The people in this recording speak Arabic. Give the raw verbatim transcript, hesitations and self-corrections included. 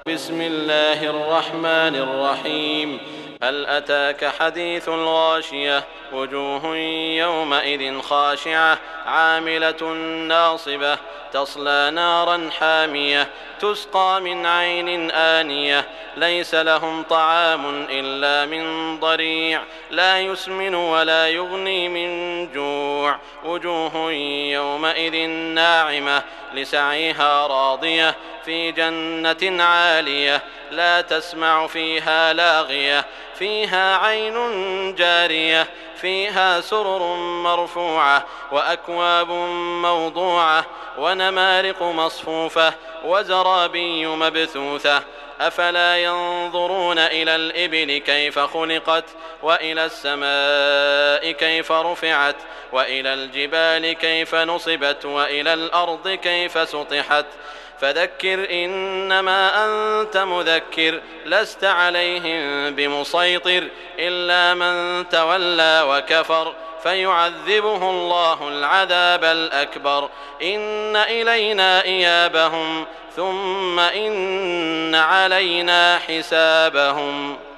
بسم الله الرحمن الرحيم. هل أتاك حديث الغاشية؟ وجوه يومئذ خاشعة عاملة ناصبة تصلى نارا حامية تسقى من عين آنية ليس لهم طعام إلا من ضريع لا يسمن ولا يغني من جوع وجوه يومئذ ناعمة لسعيها راضية في جنة عالية لا تسمع فيها لاغية فيها عين جارية فيها سرر مرفوعة وأكواب موضوعة ونمارق مصفوفة وزرابي مبثوثة أفلا ينظرون إلى الإبل كيف خلقت وإلى السماء كيف رفعت وإلى الجبال كيف نصبت وإلى الأرض كيف سطحت فذكر إنما أنت مذكر لست عليهم بمسيطر إلا من تولى وكفر فيعذبه الله العذاب الأكبر إن إلينا إيابهم ثم إن علينا حسابهم.